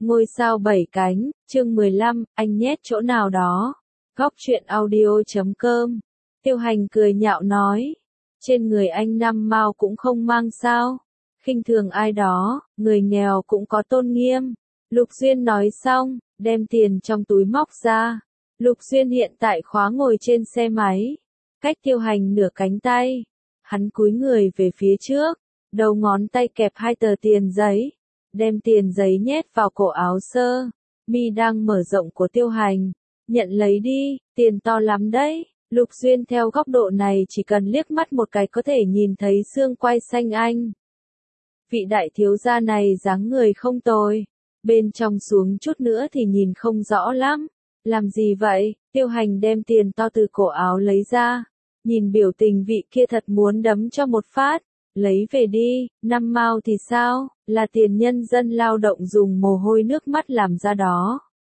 Ngôi sao 7 cánh, chương 15, anh nhét chỗ nào đó. Góc truyện audio.com. Tiêu Hành cười nhạo nói. Trên người anh năm mao cũng không mang sao. Khinh thường ai đó, người nghèo cũng có tôn nghiêm. Lục Duyên nói xong, đem tiền trong túi móc ra. Lục Duyên hiện tại khóa ngồi trên xe máy. Cách Tiêu Hành nửa cánh tay. Hắn cúi người về phía trước. Đầu ngón tay kẹp 2 tờ tiền giấy. Đem tiền giấy nhét vào cổ áo sơ mi đang mở rộng của Tiêu Hành. Nhận lấy đi, tiền to lắm đấy. Lục Duyên theo góc độ này chỉ cần liếc mắt một cái có thể nhìn thấy xương quai xanh anh. Vị đại thiếu gia này dáng người không tồi. Bên trong xuống chút nữa thì nhìn không rõ lắm. Làm gì vậy? Tiêu Hành đem tiền to từ cổ áo lấy ra. Nhìn biểu tình vị kia thật muốn đấm cho một phát. Lấy về đi, 5 mao thì sao, là tiền nhân dân lao động dùng mồ hôi nước mắt làm ra đó.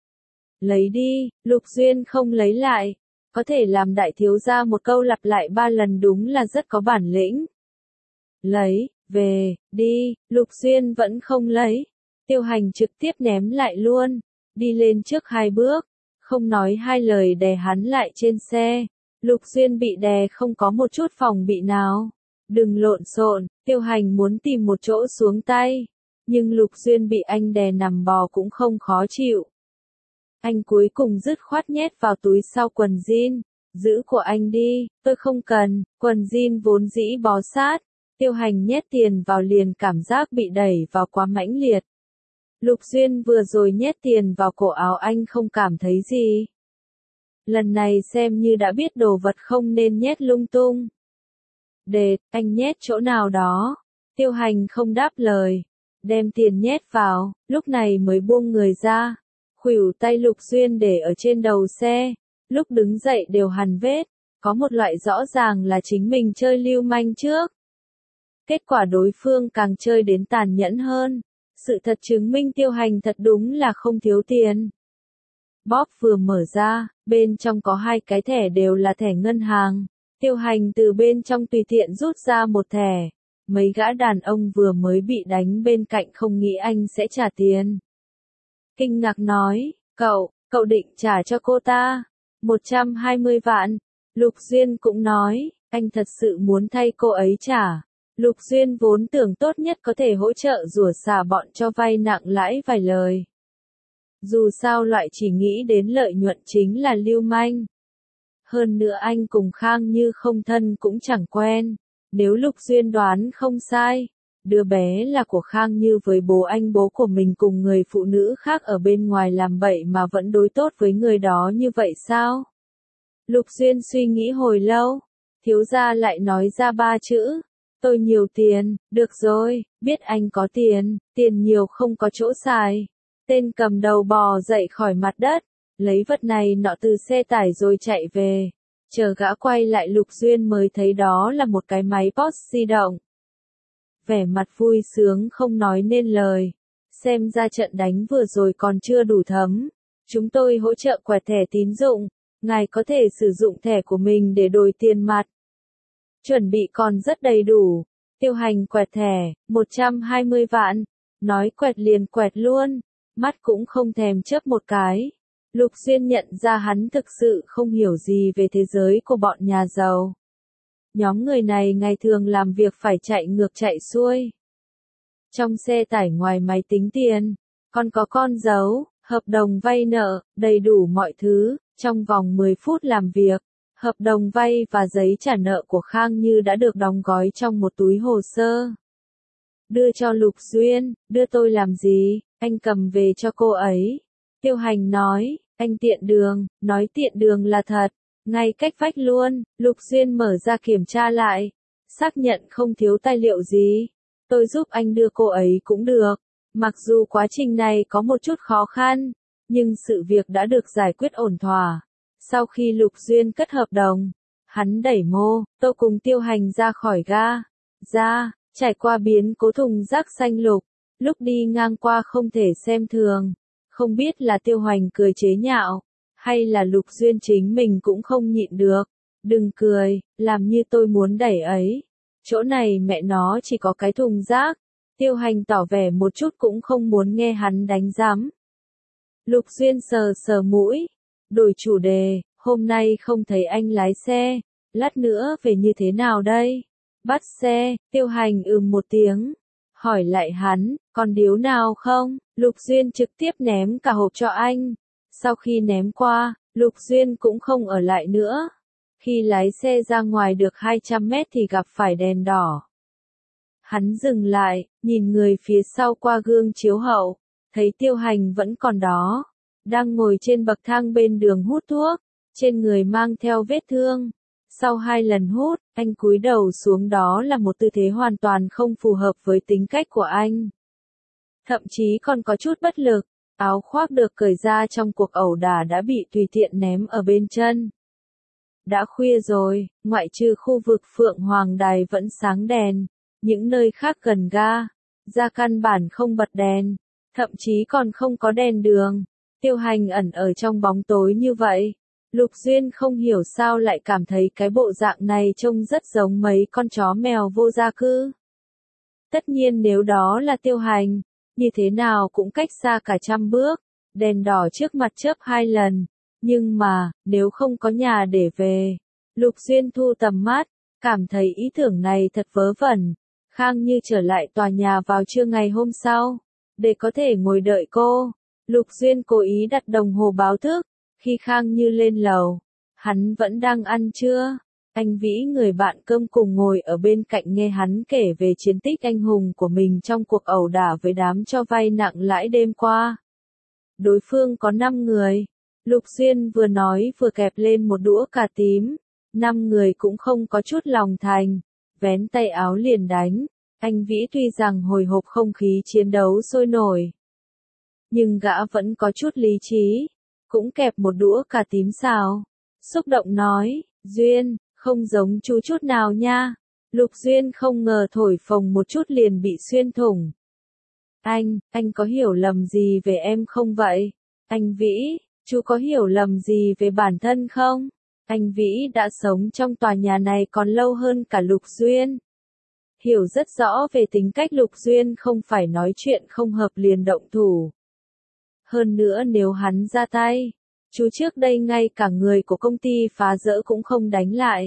Lấy đi, Lục Duyên không lấy lại. Có thể làm đại thiếu gia một câu lặp lại 3 lần đúng là rất có bản lĩnh. Lấy, về, đi, Lục Duyên vẫn không lấy. Tiêu Hành trực tiếp ném lại luôn. Đi lên trước 2 bước. Không nói 2 lời đè hắn lại trên xe. Lục Duyên bị đè không có một chút phòng bị nào. Đừng lộn xộn, Tiêu Hành muốn tìm một chỗ xuống tay. Nhưng Lục Duyên bị anh đè nằm bò cũng không khó chịu. Anh cuối cùng dứt khoát nhét vào túi sau quần jean. Giữ của anh đi, tôi không cần, quần jean vốn dĩ bó sát. Tiêu Hành nhét tiền vào liền cảm giác bị đẩy vào quá mãnh liệt. Lục Duyên vừa rồi nhét tiền vào cổ áo anh không cảm thấy gì. Lần này xem như đã biết đồ vật không nên nhét lung tung. Để, anh nhét chỗ nào đó. Tiêu Hành không đáp lời. Đem tiền nhét vào, lúc này mới buông người ra. Khuỷu tay Lục Duyên để ở trên đầu xe. Lúc đứng dậy đều hằn vết. Có một loại rõ ràng là chính mình chơi lưu manh trước. Kết quả đối phương càng chơi đến tàn nhẫn hơn. Sự thật chứng minh Tiêu Hành thật đúng là không thiếu tiền. Bóp vừa mở ra, bên trong có 2 cái thẻ đều là thẻ ngân hàng. Tiêu Hành từ bên trong tùy tiện rút ra một thẻ. Mấy gã đàn ông vừa mới bị đánh bên cạnh không nghĩ anh sẽ trả tiền. Kinh ngạc nói, cậu định trả cho cô ta 120 vạn. Lục Duyên cũng nói, anh thật sự muốn thay cô ấy trả. Lục Duyên vốn tưởng tốt nhất có thể hỗ trợ rủa xả bọn cho vay nặng lãi vài lời. Dù sao loại chỉ nghĩ đến lợi nhuận chính là lưu manh. Hơn nữa anh cùng Khang Như không thân cũng chẳng quen. Nếu Lục Duyên đoán không sai, đứa bé là của Khang Như với bố anh bố của mình cùng người phụ nữ khác ở bên ngoài làm bậy mà vẫn đối tốt với người đó như vậy sao? Lục Duyên suy nghĩ hồi lâu, thiếu gia lại nói ra 3 chữ. Tôi nhiều tiền, được rồi, biết anh có tiền, tiền nhiều không có chỗ xài. Tên cầm đầu bò dậy khỏi mặt đất. Lấy vật này nọ từ xe tải rồi chạy về. Chờ gã quay lại Lục Duyên mới thấy đó là một cái máy POS di động. Vẻ mặt vui sướng không nói nên lời. Xem ra trận đánh vừa rồi còn chưa đủ thấm. Chúng tôi hỗ trợ quẹt thẻ tín dụng. Ngài có thể sử dụng thẻ của mình để đổi tiền mặt. Chuẩn bị còn rất đầy đủ. Tiêu Hành quẹt thẻ, 120 vạn. Nói quẹt liền quẹt luôn. Mắt cũng không thèm chớp một cái. Lục Duyên nhận ra hắn thực sự không hiểu gì về thế giới của bọn nhà giàu. Nhóm người này ngày thường làm việc phải chạy ngược chạy xuôi. Trong xe tải ngoài máy tính tiền, còn có con dấu, hợp đồng vay nợ, đầy đủ mọi thứ, trong vòng 10 phút làm việc. Hợp đồng vay và giấy trả nợ của Khang Như đã được đóng gói trong một túi hồ sơ. Đưa cho Lục Duyên, đưa tôi làm gì, anh cầm về cho cô ấy. Tiêu Hành nói, anh tiện đường, nói tiện đường là thật, ngay cách vách luôn. Lục Duyên mở ra kiểm tra lại, xác nhận không thiếu tài liệu gì. Tôi giúp anh đưa cô ấy cũng được, mặc dù quá trình này có một chút khó khăn, nhưng sự việc đã được giải quyết ổn thỏa. Sau khi Lục Duyên cất hợp đồng, hắn đẩy mô tô cùng Tiêu Hành ra khỏi ga, trải qua biến cố thùng rác xanh lục. Lúc đi ngang qua không thể xem thường. Không biết là Tiêu Hành cười chế nhạo, hay là Lục Duyên chính mình cũng không nhịn được. Đừng cười, làm như tôi muốn đẩy ấy. Chỗ này mẹ nó chỉ có cái thùng rác. Tiêu Hành tỏ vẻ một chút cũng không muốn nghe hắn đánh giám. Lục Duyên sờ sờ mũi, đổi chủ đề, hôm nay không thấy anh lái xe, lát nữa về như thế nào đây? Bắt xe, Tiêu Hành một tiếng, hỏi lại hắn, còn điếu nào không? Lục Duyên trực tiếp ném cả hộp cho anh. Sau khi ném qua, Lục Duyên cũng không ở lại nữa. Khi lái xe ra ngoài được 200 mét thì gặp phải đèn đỏ. Hắn dừng lại, nhìn người phía sau qua gương chiếu hậu, thấy Tiêu Hành vẫn còn đó, đang ngồi trên bậc thang bên đường hút thuốc, trên người mang theo vết thương. Sau 2 lần hút, anh cúi đầu xuống, đó là một tư thế hoàn toàn không phù hợp với tính cách của anh. Thậm chí còn có chút bất lực, áo khoác được cởi ra trong cuộc ẩu đả đã bị tùy tiện ném ở bên chân. Đã khuya rồi, ngoại trừ khu vực Phượng Hoàng Đài vẫn sáng đèn, những nơi khác gần ga căn bản không bật đèn, thậm chí còn không có đèn đường. Tiêu Hành ẩn ở trong bóng tối như vậy. Lục Duyên không hiểu sao lại cảm thấy cái bộ dạng này trông rất giống mấy con chó mèo vô gia cư. Tất nhiên nếu đó là Tiêu Hành, như thế nào cũng cách xa cả 100 bước, đèn đỏ trước mặt chớp 2 lần. Nhưng mà, nếu không có nhà để về, Lục Duyên thu tầm mắt, cảm thấy ý tưởng này thật vớ vẩn. Khang Như trở lại tòa nhà vào trưa ngày hôm sau, để có thể ngồi đợi cô. Lục Duyên cố ý đặt đồng hồ báo thức, khi Khang Như lên lầu, hắn vẫn đang ăn trưa. Anh Vĩ người bạn cơm cùng ngồi ở bên cạnh nghe hắn kể về chiến tích anh hùng của mình trong cuộc ẩu đả với đám cho vay nặng lãi đêm qua. Đối phương có 5 người. Lục Duyên vừa nói vừa kẹp lên một đũa cà tím. 5 người cũng không có chút lòng thành, vén tay áo liền đánh. Anh Vĩ tuy rằng hồi hộp không khí chiến đấu sôi nổi, nhưng gã vẫn có chút lý trí, cũng kẹp một đũa cà tím xào. Xúc động nói, Duyên, không giống chú chút nào nha. Lục Duyên không ngờ thổi phồng một chút liền bị xuyên thủng. Anh có hiểu lầm gì về em không vậy? Anh Vĩ, chú có hiểu lầm gì về bản thân không? Anh Vĩ đã sống trong tòa nhà này còn lâu hơn cả Lục Duyên. Hiểu rất rõ về tính cách Lục Duyên, không phải nói chuyện không hợp liền động thủ. Hơn nữa nếu hắn ra tay, chú trước đây ngay cả người của công ty phá rỡ cũng không đánh lại.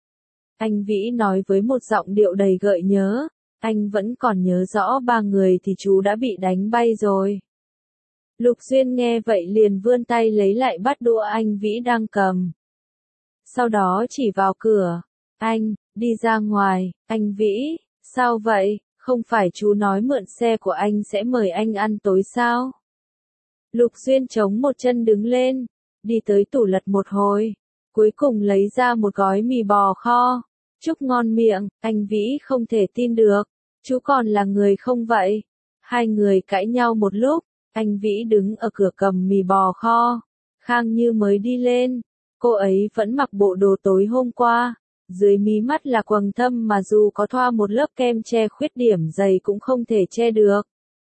Anh Vĩ nói với một giọng điệu đầy gợi nhớ, anh vẫn còn nhớ rõ 3 người thì chú đã bị đánh bay rồi. Lục Duyên nghe vậy liền vươn tay lấy lại bát đũa anh Vĩ đang cầm. Sau đó chỉ vào cửa, anh, đi ra ngoài. Anh Vĩ, sao vậy, không phải chú nói mượn xe của anh sẽ mời anh ăn tối sao? Lục Duyên chống một chân đứng lên, đi tới tủ lật một hồi, cuối cùng lấy ra một gói mì bò kho. Chúc ngon miệng, anh Vĩ không thể tin được, chú còn là người không vậy? Hai người cãi nhau một lúc, anh Vĩ đứng ở cửa cầm mì bò kho. Khang Như mới đi lên, cô ấy vẫn mặc bộ đồ tối hôm qua, dưới mí mắt là quầng thâm mà dù có thoa một lớp kem che khuyết điểm dày cũng không thể che được.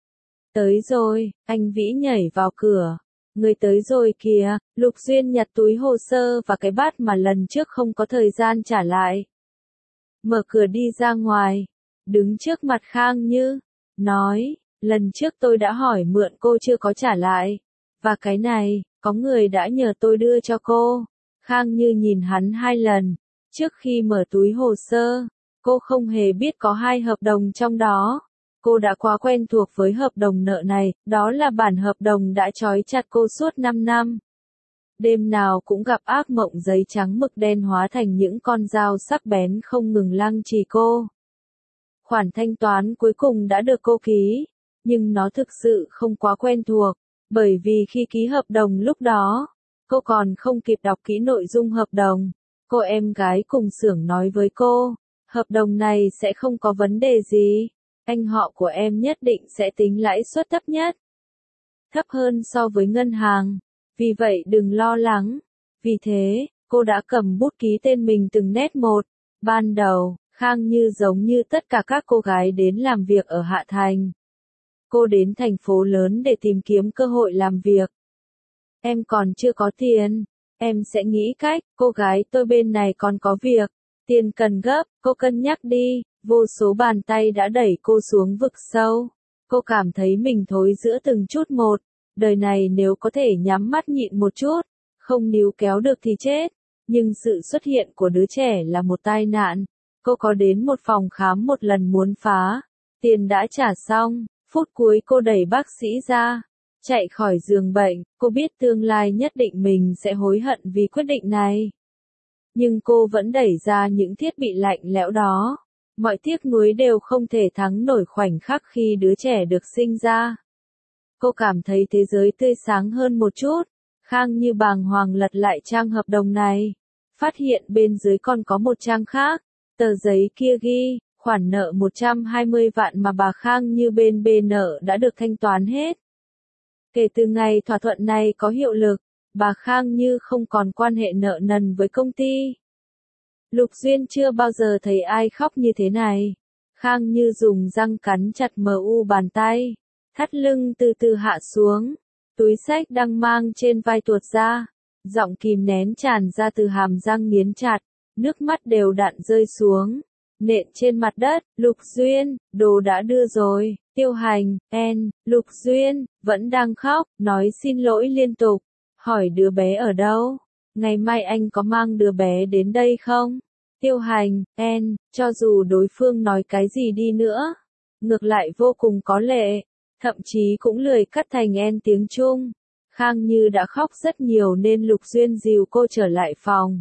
Tới rồi, anh Vĩ nhảy vào cửa. Người tới rồi kìa. Lục Duyên nhặt túi hồ sơ và cái bát mà lần trước không có thời gian trả lại. Mở cửa đi ra ngoài, đứng trước mặt Khang Như, nói, lần trước tôi đã hỏi mượn cô chưa có trả lại. Và cái này, có người đã nhờ tôi đưa cho cô. Khang Như nhìn hắn 2 lần, trước khi mở túi hồ sơ, cô không hề biết có 2 hợp đồng trong đó. Cô đã quá quen thuộc với hợp đồng nợ này, đó là bản hợp đồng đã trói chặt cô suốt 5 năm. Đêm nào cũng gặp ác mộng giấy trắng mực đen hóa thành những con dao sắc bén không ngừng lăng trì cô. Khoản thanh toán cuối cùng đã được cô ký, nhưng nó thực sự không quá quen thuộc, bởi vì khi ký hợp đồng lúc đó, cô còn không kịp đọc kỹ nội dung hợp đồng. Cô em gái cùng xưởng nói với cô, hợp đồng này sẽ không có vấn đề gì. Anh họ của em nhất định sẽ tính lãi suất thấp nhất. Thấp hơn so với ngân hàng. Vì vậy đừng lo lắng. Vì thế, cô đã cầm bút ký tên mình từng nét một. Ban đầu, Khang Như giống như tất cả các cô gái đến làm việc ở Hạ Thành. Cô đến thành phố lớn để tìm kiếm cơ hội làm việc. Em còn chưa có tiền. Em sẽ nghĩ cách, cô gái tôi bên này còn có việc. Tiền cần gấp, cô cân nhắc đi. Vô số bàn tay đã đẩy cô xuống vực sâu. Cô cảm thấy mình thối giữa từng chút một. Đời này nếu có thể nhắm mắt nhịn một chút, không níu kéo được thì chết. Nhưng sự xuất hiện của đứa trẻ là một tai nạn. Cô có đến một phòng khám một lần muốn phá. Tiền đã trả xong, phút cuối cô đẩy bác sĩ ra. Chạy khỏi giường bệnh, cô biết tương lai nhất định mình sẽ hối hận vì quyết định này. Nhưng cô vẫn đẩy ra những thiết bị lạnh lẽo đó. Mọi tiếc nuối đều không thể thắng nổi khoảnh khắc khi đứa trẻ được sinh ra. Cô cảm thấy thế giới tươi sáng hơn một chút. Khang Như bàng hoàng lật lại trang hợp đồng này. Phát hiện bên dưới còn có một trang khác. Tờ giấy kia ghi, khoản nợ 120 vạn mà bà Khang Như bên bên nợ đã được thanh toán hết. Kể từ ngày thỏa thuận này có hiệu lực, bà Khang Như không còn quan hệ nợ nần với công ty. Lục Duyên chưa bao giờ thấy ai khóc như thế này. Khang Như dùng răng cắn chặt bàn tay. Thắt lưng từ từ hạ xuống. Túi xách đang mang trên vai tuột ra. Giọng kìm nén tràn ra từ hàm răng nghiến chặt. Nước mắt đều đặn rơi xuống. Nện trên mặt đất. Lục Duyên, đồ đã đưa rồi. Tiêu Hành, Lục Duyên, vẫn đang khóc, nói xin lỗi liên tục. Hỏi đứa bé ở đâu? Ngày mai anh có mang đứa bé đến đây không? Tiêu Hành, cho dù đối phương nói cái gì đi nữa. Ngược lại vô cùng có lệ. Thậm chí cũng lười cắt thành tiếng Trung. Khang Như đã khóc rất nhiều nên Lục Duyên dìu cô trở lại phòng.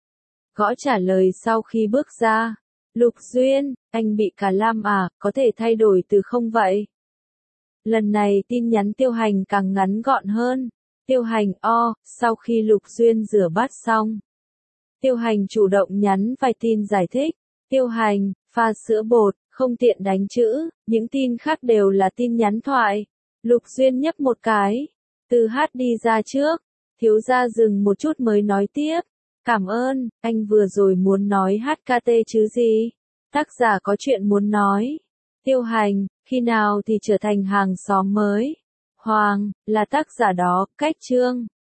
Gõ trả lời sau khi bước ra. Lục Duyên, anh bị cả lam à, có thể thay đổi từ không vậy? Lần này tin nhắn Tiêu Hành càng ngắn gọn hơn. Tiêu Hành sau khi Lục Duyên rửa bát xong. Tiêu Hành chủ động nhắn vài tin giải thích. Tiêu Hành, pha sữa bột, không tiện đánh chữ, những tin khác đều là tin nhắn thoại. Lục Duyên nhấp một cái. Từ hát đi ra trước. Thiếu gia dừng một chút mới nói tiếp. Cảm ơn, anh vừa rồi muốn nói HKT chứ gì? Tác giả có chuyện muốn nói. Tiêu Hành, khi nào thì trở thành hàng xóm mới? Hoàng, là tác giả đó, cách chương.